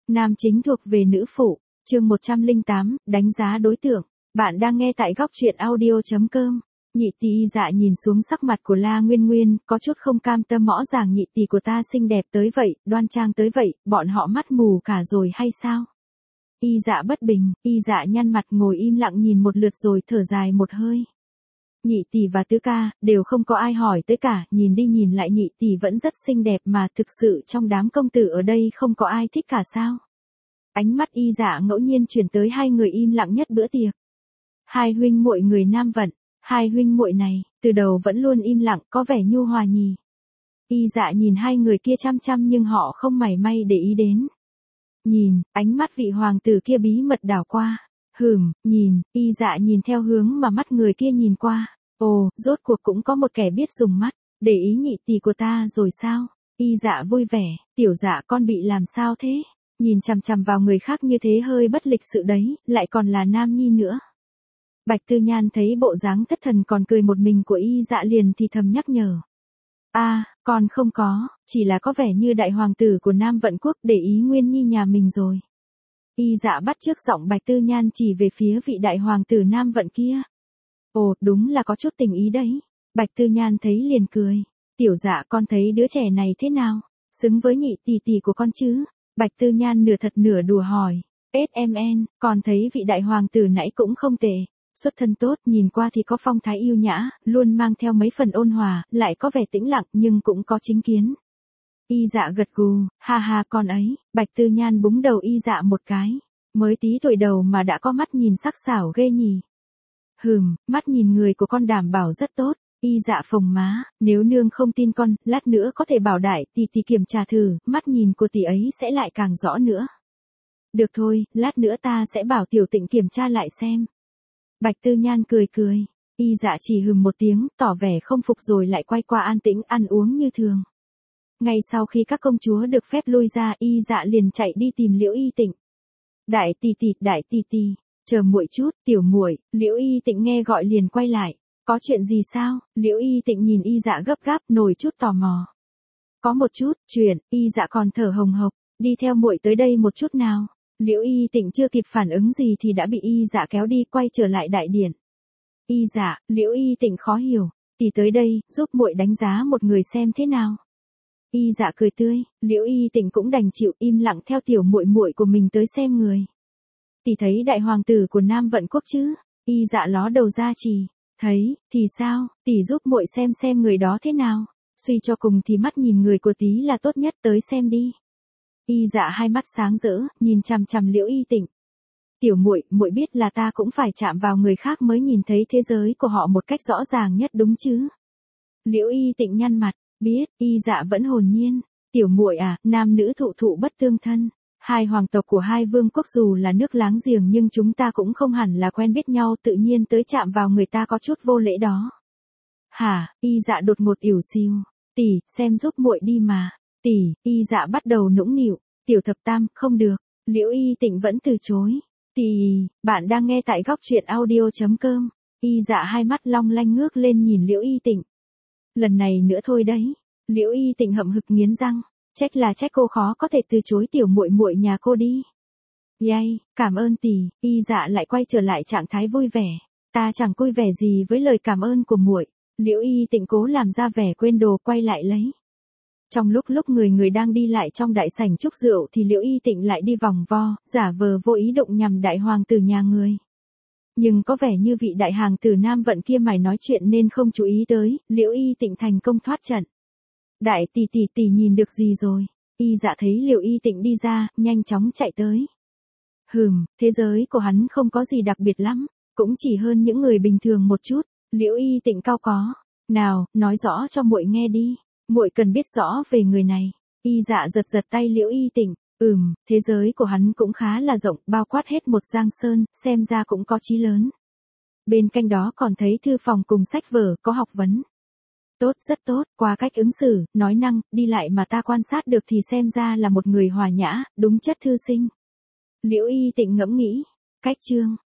Nam chính thuộc về nữ phụ, chương 108, đánh giá đối tượng. Bạn đang nghe tại góc truyện audio.com. Nhị tỷ Y Dạ nhìn xuống sắc mặt của La Nguyên Nguyên, có chút không cam tâm, rõ ràng nhị tỷ của ta xinh đẹp tới vậy, đoan trang tới vậy, bọn họ mắt mù cả rồi hay sao? Y Dạ bất bình, Y Dạ nhăn mặt ngồi im lặng nhìn một lượt rồi thở dài một hơi. Nhị tỷ và tứ ca, đều không có ai hỏi tới cả, nhìn đi nhìn lại nhị tỷ vẫn rất xinh đẹp mà, thực sự trong đám công tử ở đây không có ai thích cả sao? Ánh mắt Y Dạ ngẫu nhiên chuyển tới hai người im lặng nhất bữa tiệc. Hai huynh muội người Nam Vận, hai huynh muội này, từ đầu vẫn luôn im lặng, có vẻ nhu hòa nhì. Y Dạ nhìn hai người kia chăm chăm nhưng họ không mảy may để ý đến. Nhìn, ánh mắt vị hoàng tử kia bí mật đảo qua. Nhìn, Y Dạ nhìn theo hướng mà mắt người kia nhìn qua. Ồ, rốt cuộc cũng có một kẻ biết dùng mắt, để ý nhị tỷ của ta rồi sao? Y Dạ vui vẻ, tiểu Dạ con bị làm sao thế? Nhìn chằm chằm vào người khác như thế hơi bất lịch sự đấy, lại còn là nam nhi nữa. Bạch Tư Nhan thấy bộ dáng thất thần còn cười một mình của Y Dạ liền thì thầm nhắc nhở. Con không có, chỉ là có vẻ như đại hoàng tử của Nam Vận Quốc để ý Nguyên Nhi nhà mình rồi. Y Dạ bắt chước giọng Bạch Tư Nhan chỉ về phía vị đại hoàng tử Nam Vận kia. Ồ, đúng là có chút tình ý đấy. Bạch Tư Nhan thấy liền cười. Tiểu Dạ con thấy đứa trẻ này thế nào? Xứng với nhị tỷ tỷ của con chứ? Bạch Tư Nhan nửa thật nửa đùa hỏi. SMN, con thấy vị đại hoàng tử nãy cũng không tệ. Xuất thân tốt, nhìn qua thì có phong thái yêu nhã, luôn mang theo mấy phần ôn hòa, lại có vẻ tĩnh lặng nhưng cũng có chính kiến. Y Dạ gật gù, ha ha con ấy. Bạch Tư Nhan búng đầu Y Dạ một cái. Mới tí tuổi đầu mà đã có mắt nhìn sắc sảo ghê nhỉ. Mắt nhìn người của con đảm bảo rất tốt. Y Dạ phồng má, nếu nương không tin con, lát nữa có thể bảo đại tỷ tỷ kiểm tra thử, mắt nhìn của tỷ ấy sẽ lại càng rõ nữa. Được thôi, lát nữa ta sẽ bảo Tiểu Tịnh kiểm tra lại xem. Bạch Tư Nhan cười cười. Y Dạ chỉ một tiếng, tỏ vẻ không phục rồi lại quay qua an tĩnh ăn uống như thường. Ngay sau khi các công chúa được phép lui ra, Y Dạ liền chạy đi tìm Liễu Y Tịnh. Đại tỷ tỷ, chờ muội chút, tiểu muội. Liễu Y Tịnh nghe gọi liền quay lại. Có chuyện gì sao? Liễu Y Tịnh nhìn Y Dạ gấp gáp, nổi chút tò mò. Có một chút, chuyện. Y Dạ còn thở hồng hộc, đi theo muội tới đây một chút nào. Liễu Y Tịnh chưa kịp phản ứng gì thì đã bị Y Dạ kéo đi, quay trở lại đại điện. Y Dạ, Liễu Y Tịnh khó hiểu, tỷ tới đây, giúp muội đánh giá một người xem thế nào. Y Dạ cười tươi, Liễu Y Tịnh cũng đành chịu im lặng theo tiểu muội muội của mình tới xem người. Tỷ thấy đại hoàng tử của Nam Vận Quốc chứ? Y Dạ ló đầu ra chỉ. Thấy, thì sao, tỷ giúp muội xem người đó thế nào. Suy cho cùng thì mắt nhìn người của tí là tốt nhất, tới xem đi. Y Dạ hai mắt sáng rỡ, nhìn chằm chằm Liễu Y Tịnh. Tiểu muội, muội biết là ta cũng phải chạm vào người khác mới nhìn thấy thế giới của họ một cách rõ ràng nhất đúng chứ? Liễu Y Tịnh nhăn mặt, biết. Y Dạ vẫn hồn nhiên. Tiểu muội à, nam nữ thụ thụ bất tương thân. Hai hoàng tộc của hai vương quốc dù là nước láng giềng nhưng chúng ta cũng không hẳn là quen biết nhau, tự nhiên tới chạm vào người ta có chút vô lễ đó. Hả? Y Dạ đột ngột ỉu xìu. Tỷ, xem giúp muội đi mà. Tỷ. Y Dạ bắt đầu nũng nịu. Tiểu thập tam, không được. Liễu Y Tịnh vẫn từ chối. Tỷ, bạn đang nghe tại góc truyện audio.com. Y Dạ hai mắt long lanh ngước lên nhìn Liễu Y Tịnh. Lần này nữa thôi đấy. Liễu Y Tịnh hậm hực nghiến răng. Trách cô khó có thể từ chối tiểu muội muội nhà cô đi. Yay, cảm ơn tỷ. Y Dạ lại quay trở lại trạng thái vui vẻ. Ta chẳng vui vẻ gì với lời cảm ơn của muội. Liễu Y Tịnh cố làm ra vẻ quên đồ, quay lại lấy. Trong lúc người đang đi lại trong đại sảnh chúc rượu thì Liễu Y Tịnh lại đi vòng vo, giả vờ vô ý đụng nhầm đại hoàng tử nhà người. Nhưng có vẻ như vị đại hoàng tử Nam Vận kia mải nói chuyện nên không chú ý tới, Liễu Y Tịnh thành công thoát trận. Đại tỷ nhìn được gì rồi? Y Dạ thấy Liễu Y Tịnh đi ra, nhanh chóng chạy tới. Thế giới của hắn không có gì đặc biệt lắm, cũng chỉ hơn những người bình thường một chút. Liễu Y Tịnh cau có. Nào, nói rõ cho muội nghe đi. Muội cần biết rõ về người này. Y Dạ giật tay Liễu Y Tịnh. Thế giới của hắn cũng khá là rộng, bao quát hết một giang sơn, xem ra cũng có chí lớn. Bên cạnh đó còn thấy thư phòng cùng sách vở, có học vấn. Tốt, rất tốt, qua cách ứng xử, nói năng, đi lại mà ta quan sát được thì xem ra là một người hòa nhã, đúng chất thư sinh. Liễu Y Tịnh ngẫm nghĩ. Cách chương,